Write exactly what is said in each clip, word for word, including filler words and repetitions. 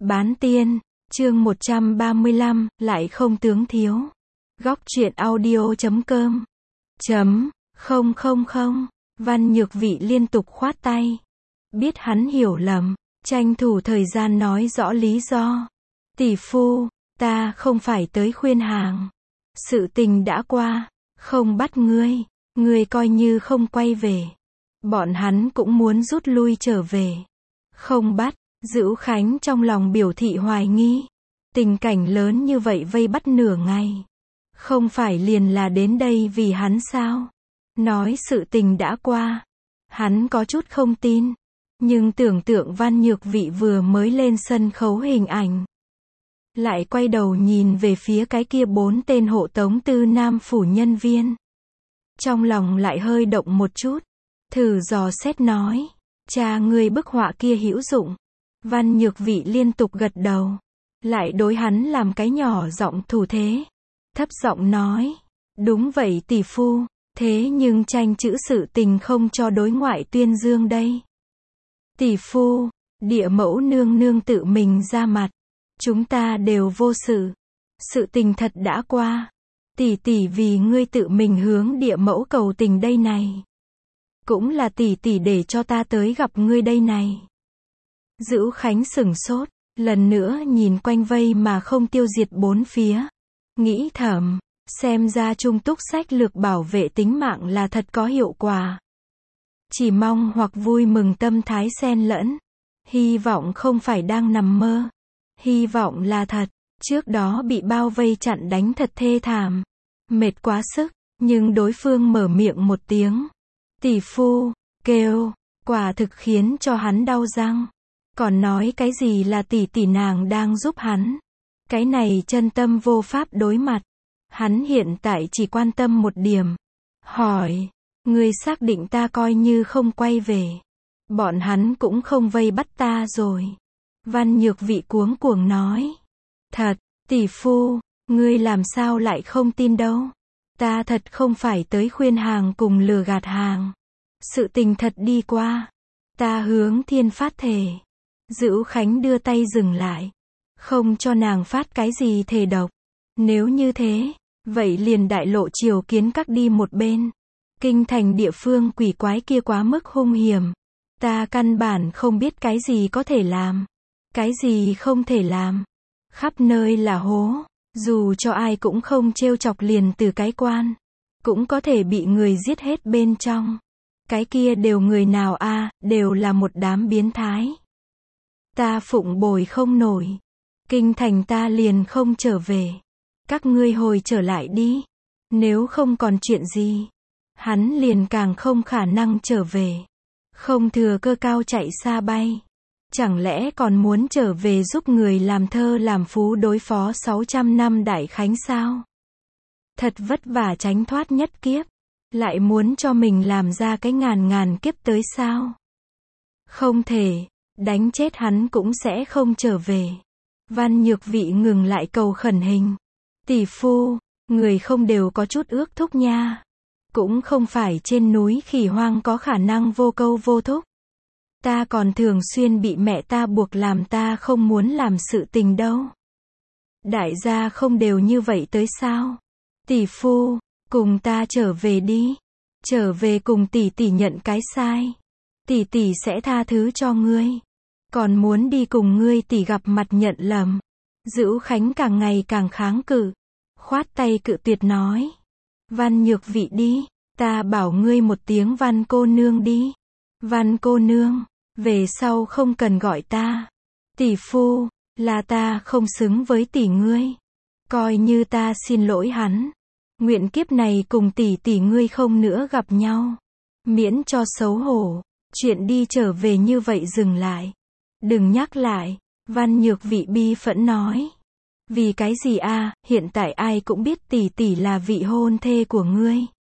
Bán tiên, chương một trăm ba mươi lăm, lại không tướng thiếu. Góc truyện audio chấm com. Chấm, không không không, Văn Nhược Vị liên tục khoát tay. Biết hắn hiểu lầm, tranh thủ thời gian nói rõ lý do. Tỷ phu, ta không phải tới khuyên hàng. Sự tình đã qua, không bắt ngươi, ngươi coi như không quay về. Bọn hắn cũng muốn rút lui trở về. Không bắt. Dữu Khánh trong lòng biểu thị hoài nghi. Tình cảnh lớn như vậy vây bắt nửa ngày. Không phải liền là đến đây vì hắn sao? Nói sự tình đã qua. Hắn có chút không tin. Nhưng tưởng tượng Văn Nhược Vị vừa mới lên sân khấu hình ảnh. Lại quay đầu nhìn về phía cái kia bốn tên hộ tống tư nam phủ nhân viên. Trong lòng lại hơi động một chút. Thử dò xét nói. Cha ngươi bức họa kia hữu dụng. Văn Nhược Vị liên tục gật đầu. Lại đối hắn làm cái nhỏ giọng thủ thế. Thấp giọng nói. Đúng vậy tỷ phu. Thế nhưng tranh chữ sự tình không cho đối ngoại tuyên dương đây. Tỷ phu. Địa mẫu nương nương tự mình ra mặt. Chúng ta đều vô sự. Sự tình thật đã qua. Tỷ tỷ vì ngươi tự mình hướng địa mẫu cầu tình đây này. Cũng là tỷ tỷ để cho ta tới gặp ngươi đây này. Dữu Khánh sửng sốt, lần nữa nhìn quanh vây mà không tiêu diệt bốn phía. Nghĩ thầm, xem ra Trung Túc sách lược bảo vệ tính mạng là thật có hiệu quả. Chỉ mong hoặc vui mừng tâm thái xen lẫn. Hy vọng không phải đang nằm mơ. Hy vọng là thật, trước đó bị bao vây chặn đánh thật thê thảm. Mệt quá sức, nhưng đối phương mở miệng một tiếng. Tỷ phu, kêu, quả thực khiến cho hắn đau răng. Còn nói cái gì là tỷ tỷ nàng đang giúp hắn. Cái này chân tâm vô pháp đối mặt. Hắn hiện tại chỉ quan tâm một điểm. Hỏi, ngươi xác định ta coi như không quay về. Bọn hắn cũng không vây bắt ta rồi. Văn Nhược Vị cuống cuồng nói. Thật, tỷ phu, ngươi làm sao lại không tin đâu. Ta thật không phải tới khuyên hàng cùng lừa gạt hàng. Sự tình thật đi qua. Ta hướng thiên phát thề. Dữu Khánh đưa tay dừng lại. Không cho nàng phát cái gì thề độc. Nếu như thế, vậy liền đại lộ triều kiến các đi một bên. Kinh thành địa phương quỷ quái kia quá mức hung hiểm. Ta căn bản không biết cái gì có thể làm. Cái gì không thể làm. Khắp nơi là hố. Dù cho ai cũng không trêu chọc liền từ cái quan. Cũng có thể bị người giết hết bên trong. Cái kia đều người nào a à, đều là một đám biến thái. Ta phụng bồi không nổi. Kinh thành ta liền không trở về. Các ngươi hồi trở lại đi. Nếu không còn chuyện gì. Hắn liền càng không khả năng trở về. Không thừa cơ cao chạy xa bay. Chẳng lẽ còn muốn trở về giúp người làm thơ làm phú đối phó sáu trăm năm đại khánh sao? Thật vất vả tránh thoát nhất kiếp. Lại muốn cho mình làm ra cái ngàn ngàn kiếp tới sao? Không thể. Đánh chết hắn cũng sẽ không trở về. Văn Nhược Vị ngừng lại cầu khẩn hình. Tỷ phu, người không đều có chút ước thúc nha. Cũng không phải trên núi khỉ hoang có khả năng vô câu vô thúc. Ta còn thường xuyên bị mẹ ta buộc làm ta không muốn làm sự tình đâu. Đại gia không đều như vậy tới sao? Tỷ phu, cùng ta trở về đi. Trở về cùng tỷ tỷ nhận cái sai. Tỷ tỷ sẽ tha thứ cho ngươi. Còn muốn đi cùng ngươi tỷ gặp mặt nhận lầm. Dữu Khánh càng ngày càng kháng cự. Khoát tay cự tuyệt nói. Văn Nhược Vị đi. Ta bảo ngươi một tiếng Văn cô nương đi. Văn cô nương. Về sau không cần gọi ta. Tỷ phu. Là ta không xứng với tỷ ngươi. Coi như ta xin lỗi hắn. Nguyện kiếp này cùng tỷ tỷ ngươi không nữa gặp nhau. Miễn cho xấu hổ. Chuyện đi trở về như vậy dừng lại. Đừng nhắc lại. Văn Nhược Vị bi phẫn nói. Vì cái gì a à, hiện tại ai cũng biết tỷ tỷ là vị hôn thê của ngươi.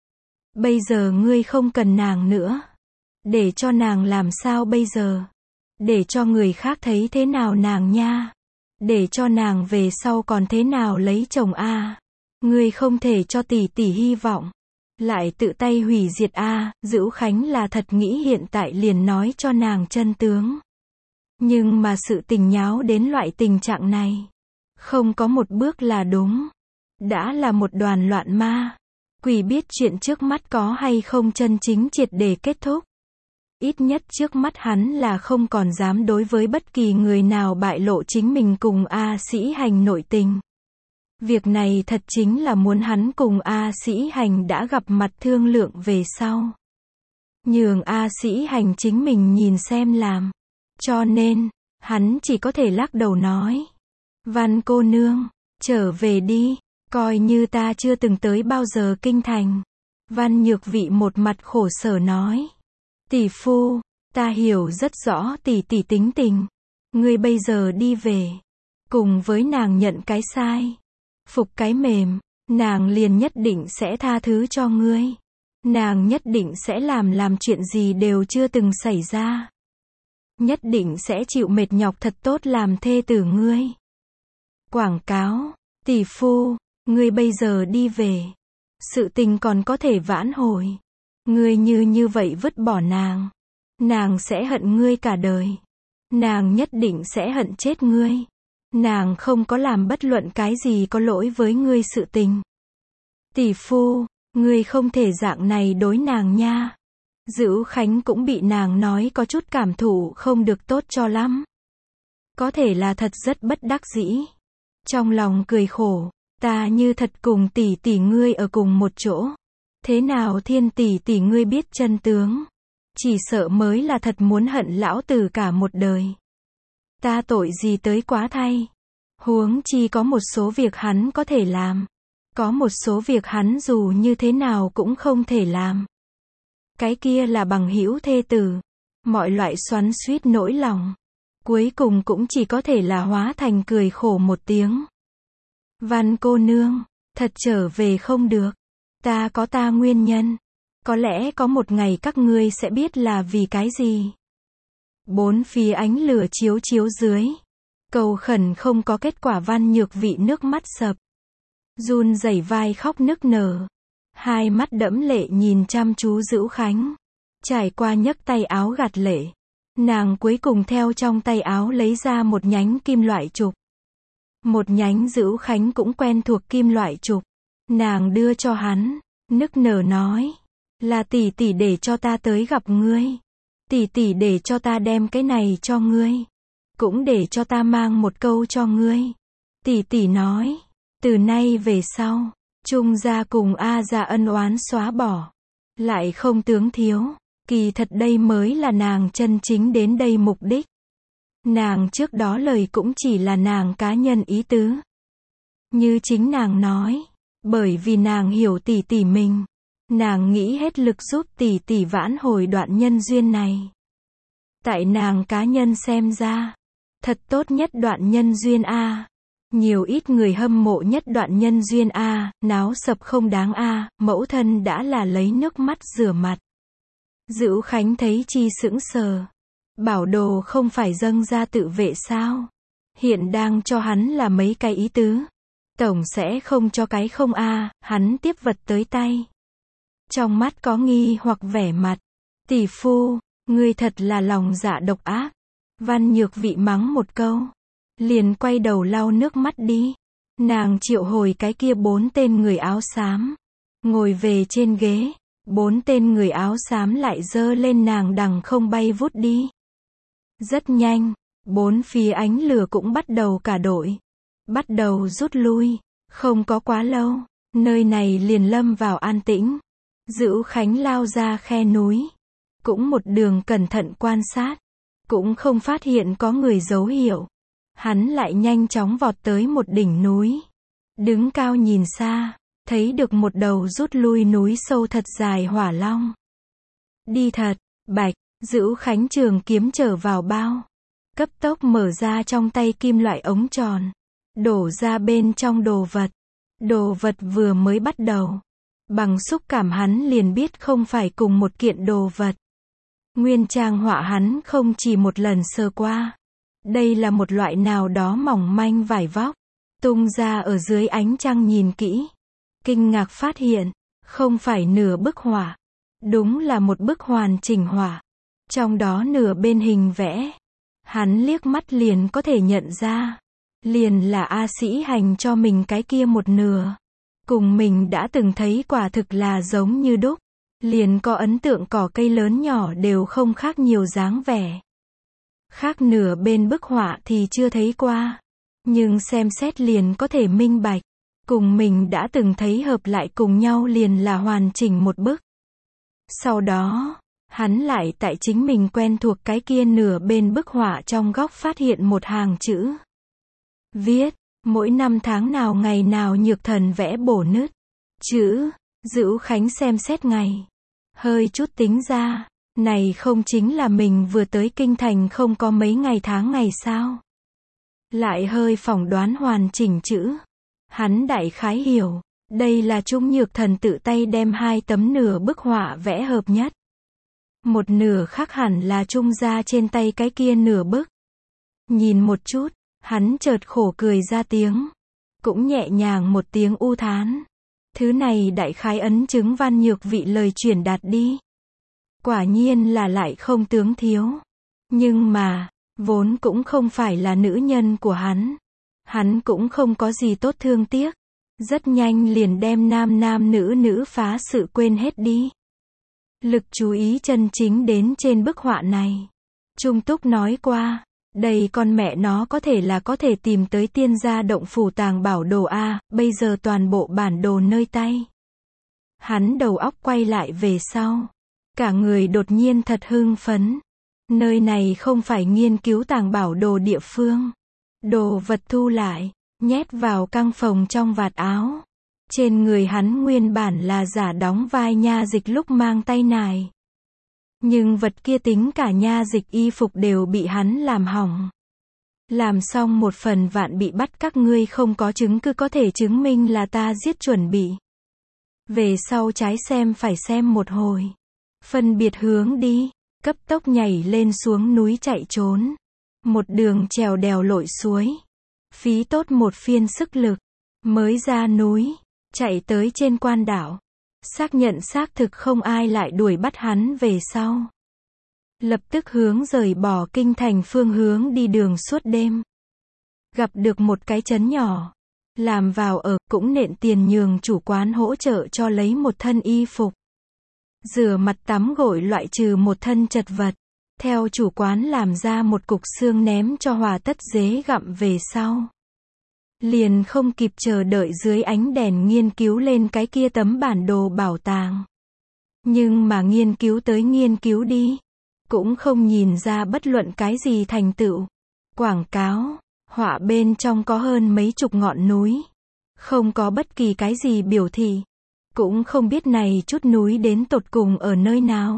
Bây giờ ngươi không cần nàng nữa. Để cho nàng làm sao bây giờ? Để cho người khác thấy thế nào nàng nha? Để cho nàng về sau còn thế nào lấy chồng a à? Ngươi không thể cho tỷ tỷ hy vọng. Lại tự tay hủy diệt a à, Dữu Khánh là thật nghĩ hiện tại liền nói cho nàng chân tướng. Nhưng mà sự tình nháo đến loại tình trạng này. Không có một bước là đúng. Đã là một đoàn loạn ma. Quỷ biết chuyện trước mắt có hay không chân chính triệt để kết thúc. Ít nhất trước mắt hắn là không còn dám đối với bất kỳ người nào bại lộ chính mình cùng A Sĩ Hành nội tình. Việc này thật chính là muốn hắn cùng A Sĩ Hành đã gặp mặt thương lượng về sau. Nhường A Sĩ Hành chính mình nhìn xem làm. Cho nên, hắn chỉ có thể lắc đầu nói. Văn cô nương, trở về đi, coi như ta chưa từng tới bao giờ kinh thành. Văn Nhược Vị một mặt khổ sở nói. Tỷ phu, ta hiểu rất rõ tỷ tỷ tính tình. Ngươi bây giờ đi về. Cùng với nàng nhận cái sai. Phục cái mềm, nàng liền nhất định sẽ tha thứ cho ngươi. Nàng nhất định sẽ làm làm chuyện gì đều chưa từng xảy ra. Nhất định sẽ chịu mệt nhọc thật tốt làm thê tử ngươi. Quảng cáo, tỷ phu, ngươi bây giờ đi về. Sự tình còn có thể vãn hồi. Ngươi như như vậy vứt bỏ nàng. Nàng sẽ hận ngươi cả đời. Nàng nhất định sẽ hận chết ngươi. Nàng không có làm bất luận cái gì có lỗi với ngươi sự tình. Tỷ phu, ngươi không thể dạng này đối nàng nha. Dữu Khánh cũng bị nàng nói có chút cảm thụ không được tốt cho lắm. Có thể là thật rất bất đắc dĩ. Trong lòng cười khổ, ta như thật cùng tỷ tỷ ngươi ở cùng một chỗ. Thế nào Thiên tỷ tỷ ngươi biết chân tướng? Chỉ sợ mới là thật muốn hận lão tử cả một đời. Ta tội gì tới quá thay. Huống chi có một số việc hắn có thể làm. Có một số việc hắn dù như thế nào cũng không thể làm. Cái kia là bằng hữu thê tử. Mọi loại xoắn xuýt nỗi lòng. Cuối cùng cũng chỉ có thể là hóa thành cười khổ một tiếng. Văn cô nương, thật trở về không được. Ta có ta nguyên nhân. Có lẽ có một ngày các ngươi sẽ biết là vì cái gì. Bốn phía ánh lửa chiếu chiếu dưới. Cầu khẩn không có kết quả. Văn Nhược Vị nước mắt sập. Run rẩy vai khóc nức nở. Hai mắt đẫm lệ nhìn chăm chú Dữu Khánh. Trải qua nhấc tay áo gạt lệ. Nàng cuối cùng theo trong tay áo lấy ra một nhánh kim loại trục. Một nhánh Dữu Khánh cũng quen thuộc kim loại trục. Nàng đưa cho hắn. Nức nở nói. Là tỷ tỷ để cho ta tới gặp ngươi. Tỷ tỷ để cho ta đem cái này cho ngươi. Cũng để cho ta mang một câu cho ngươi. Tỷ tỷ nói. Từ nay về sau. Trung gia cùng A gia ân oán xóa bỏ. Lại không tướng thiếu. Kỳ thật đây mới là nàng chân chính đến đây mục đích. Nàng trước đó lời cũng chỉ là nàng cá nhân ý tứ. Như chính nàng nói. Bởi vì nàng hiểu tỷ tỷ mình. Nàng nghĩ hết lực giúp tỷ tỷ vãn hồi đoạn nhân duyên này. Tại nàng cá nhân xem ra. Thật tốt nhất đoạn nhân duyên A. Nhiều ít người hâm mộ nhất đoạn nhân duyên A. Náo sập không đáng A. Mẫu thân đã là lấy nước mắt rửa mặt. Dữu Khánh thấy chi sững sờ. Bảo đồ không phải dâng ra tự vệ sao? Hiện đang cho hắn là mấy cái ý tứ. Tổng sẽ không cho cái không A. Hắn tiếp vật tới tay. Trong mắt có nghi hoặc vẻ mặt. Tỷ phu, ngươi thật là lòng dạ độc ác. Văn Nhược Vị mắng một câu. Liền quay đầu lau nước mắt đi. Nàng triệu hồi cái kia bốn tên người áo xám. Ngồi về trên ghế. Bốn tên người áo xám lại giơ lên nàng đằng không bay vút đi. Rất nhanh. Bốn phía ánh lửa cũng bắt đầu cả đội. Bắt đầu rút lui. Không có quá lâu. Nơi này liền lâm vào an tĩnh. Dữu Khánh lao ra khe núi. Cũng một đường cẩn thận quan sát. Cũng không phát hiện có người dấu hiệu. Hắn lại nhanh chóng vọt tới một đỉnh núi. Đứng cao nhìn xa. Thấy được một đầu rút lui núi sâu thật dài hỏa long. Đi thật, bạch, Dữu Khánh trường kiếm trở vào bao. Cấp tốc mở ra trong tay kim loại ống tròn. Đổ ra bên trong đồ vật. Đồ vật vừa mới bắt đầu. Bằng xúc cảm hắn liền biết không phải cùng một kiện đồ vật. Nguyên trang họa hắn không chỉ một lần sơ qua. Đây là một loại nào đó mỏng manh vải vóc. Tung ra ở dưới ánh trăng nhìn kỹ. Kinh ngạc phát hiện. Không phải nửa bức họa. Đúng là một bức hoàn chỉnh họa. Trong đó nửa bên hình vẽ. Hắn liếc mắt liền có thể nhận ra. Liền là A Sĩ Hành cho mình cái kia một nửa. Cùng mình đã từng thấy quả thực là giống như đúc. Liền có ấn tượng cỏ cây lớn nhỏ đều không khác nhiều dáng vẻ. Khác nửa bên bức họa thì chưa thấy qua. Nhưng xem xét liền có thể minh bạch. Cùng mình đã từng thấy hợp lại cùng nhau liền là hoàn chỉnh một bức. Sau đó, hắn lại tại chính mình quen thuộc cái kia nửa bên bức họa trong góc phát hiện một hàng chữ. Viết, mỗi năm tháng nào ngày nào Nhược Thần vẽ bổ nứt. Chữ, Dữu Khánh xem xét ngày. Hơi chút tính ra, này không chính là mình vừa tới kinh thành không có mấy ngày tháng ngày sao. Lại hơi phỏng đoán hoàn chỉnh chữ. Hắn đại khái hiểu, đây là Trung Nhược Thần tự tay đem hai tấm nửa bức họa vẽ hợp nhất. Một nửa khác hẳn là Trung gia trên tay cái kia nửa bức. Nhìn một chút, hắn chợt khổ cười ra tiếng. Cũng nhẹ nhàng một tiếng u thán. Thứ này đại khái ấn chứng Văn Nhược Vị lời truyền đạt đi. Quả nhiên là lại không tướng thiếu. Nhưng mà, vốn cũng không phải là nữ nhân của hắn. Hắn cũng không có gì tốt thương tiếc. Rất nhanh liền đem nam nam nữ nữ phá sự quên hết đi. Lực chú ý chân chính đến trên bức họa này. Trung Túc nói qua, đây con mẹ nó có thể là có thể tìm tới tiên gia động phủ tàng bảo đồ A, bây giờ toàn bộ bản đồ nơi tay. Hắn đầu óc quay lại về sau. Cả người đột nhiên thật hưng phấn. Nơi này không phải nghiên cứu tàng bảo đồ địa phương. Đồ vật thu lại, nhét vào căng phòng trong vạt áo. Trên người hắn nguyên bản là giả đóng vai nha dịch lúc mang tay nải. Nhưng vật kia tính cả nha dịch y phục đều bị hắn làm hỏng. Làm xong một phần vạn bị bắt các ngươi không có chứng cứ có thể chứng minh là ta giết chuẩn bị. Về sau trái xem phải xem một hồi. Phân biệt hướng đi, cấp tốc nhảy lên xuống núi chạy trốn. Một đường trèo đèo lội suối. Phí tốt một phiên sức lực. Mới ra núi, chạy tới trên quan đảo. Xác nhận xác thực không ai lại đuổi bắt hắn về sau. Lập tức hướng rời bỏ kinh thành phương hướng đi đường suốt đêm. Gặp được một cái trấn nhỏ. Làm vào ở, cũng nện tiền nhường chủ quán hỗ trợ cho lấy một thân y phục. Rửa mặt tắm gội loại trừ một thân chật vật. Theo chủ quán làm ra một cục xương ném cho Hòa Tất Dế gặm về sau. Liền không kịp chờ đợi dưới ánh đèn nghiên cứu lên cái kia tấm bản đồ bảo tàng. Nhưng mà nghiên cứu tới nghiên cứu đi. Cũng không nhìn ra bất luận cái gì thành tựu. Quảng cáo, họa bên trong có hơn mấy chục ngọn núi. Không có bất kỳ cái gì biểu thị. Cũng không biết này chút núi đến tột cùng ở nơi nào.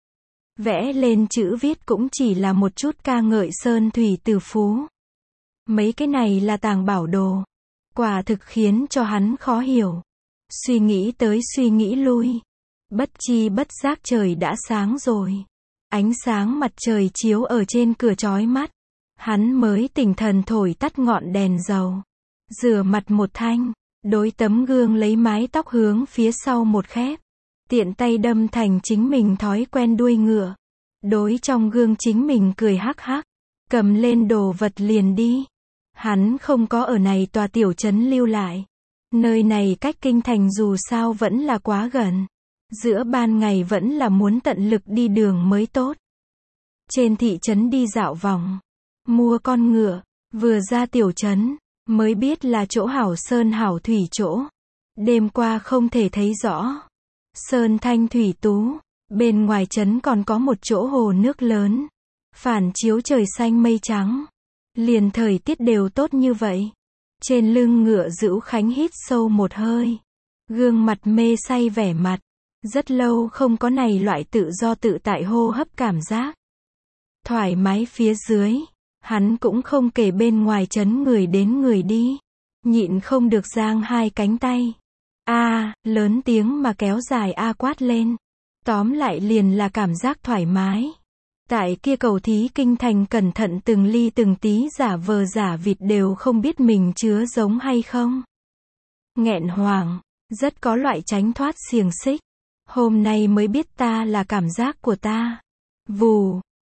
Vẽ lên chữ viết cũng chỉ là một chút ca ngợi sơn thủy từ phú. Mấy cái này là tàng bảo đồ. Quả thực khiến cho hắn khó hiểu. Suy nghĩ tới suy nghĩ lui. Bất chi bất giác trời đã sáng rồi. Ánh sáng mặt trời chiếu ở trên cửa chói mắt. Hắn mới tỉnh thần thổi tắt ngọn đèn dầu. Rửa mặt một thanh. Đối tấm gương lấy mái tóc hướng phía sau một khép. Tiện tay đâm thành chính mình thói quen đuôi ngựa. Đối trong gương chính mình cười hắc hắc. Cầm lên đồ vật liền đi. Hắn không có ở này tòa tiểu trấn lưu lại. Nơi này cách kinh thành dù sao vẫn là quá gần. Giữa ban ngày vẫn là muốn tận lực đi đường mới tốt. Trên thị trấn đi dạo vòng. Mua con ngựa. Vừa ra tiểu trấn. Mới biết là chỗ hảo sơn hảo thủy chỗ. Đêm qua không thể thấy rõ. Sơn thanh thủy tú. Bên ngoài trấn còn có một chỗ hồ nước lớn. Phản chiếu trời xanh mây trắng. Liền thời tiết đều tốt như vậy. Trên lưng ngựa Dữu Khánh hít sâu một hơi. Gương mặt mê say vẻ mặt. Rất lâu không có này loại tự do tự tại hô hấp cảm giác. Thoải mái phía dưới. Hắn cũng không kể bên ngoài trấn người đến người đi. Nhịn không được giang hai cánh tay. A, lớn tiếng mà kéo dài A quát lên. Tóm lại liền là cảm giác thoải mái. Tại kia cầu thí kinh thành cẩn thận từng ly từng tí giả vờ giả vịt đều không biết mình chứa giống hay không. Nghẹn hoàng, rất có loại tránh thoát xiềng xích. Hôm nay mới biết ta là cảm giác của ta. Vù,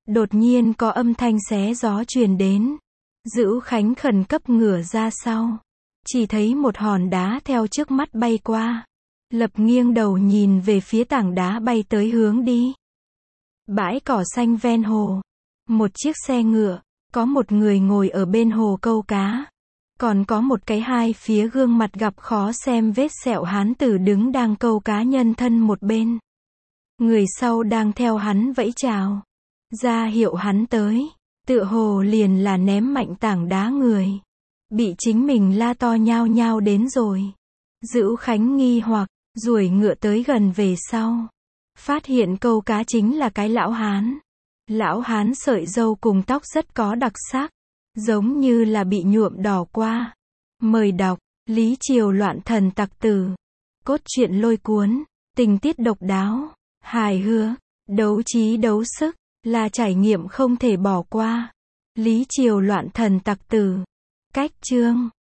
Đột nhiên có âm thanh xé gió truyền đến. Dữu Khánh khẩn cấp ngửa ra sau. Chỉ thấy một hòn đá theo trước mắt bay qua. Lập nghiêng đầu nhìn về phía tảng đá bay tới hướng đi. Bãi cỏ xanh ven hồ. Một chiếc xe ngựa. Có một người ngồi ở bên hồ câu cá. Còn có một cái hai phía gương mặt gặp khó xem vết sẹo hán tử đứng đang câu cá nhân thân một bên. Người sau đang theo hắn vẫy chào. Ra hiệu hắn tới. Tựa hồ liền là ném mạnh tảng đá người. Bị chính mình la to nhao nhao đến rồi. Dữu Khánh nghi hoặc, duỗi ngựa tới gần về sau. Phát hiện câu cá chính là cái lão hán. Lão hán sợi râu cùng tóc rất có đặc sắc. Giống như là bị nhuộm đỏ qua. Mời đọc, Lý Triều loạn thần tặc tử. Cốt truyện lôi cuốn, tình tiết độc đáo, hài hước, đấu trí đấu sức, là trải nghiệm không thể bỏ qua. Lý Triều loạn thần tặc tử. Cách chương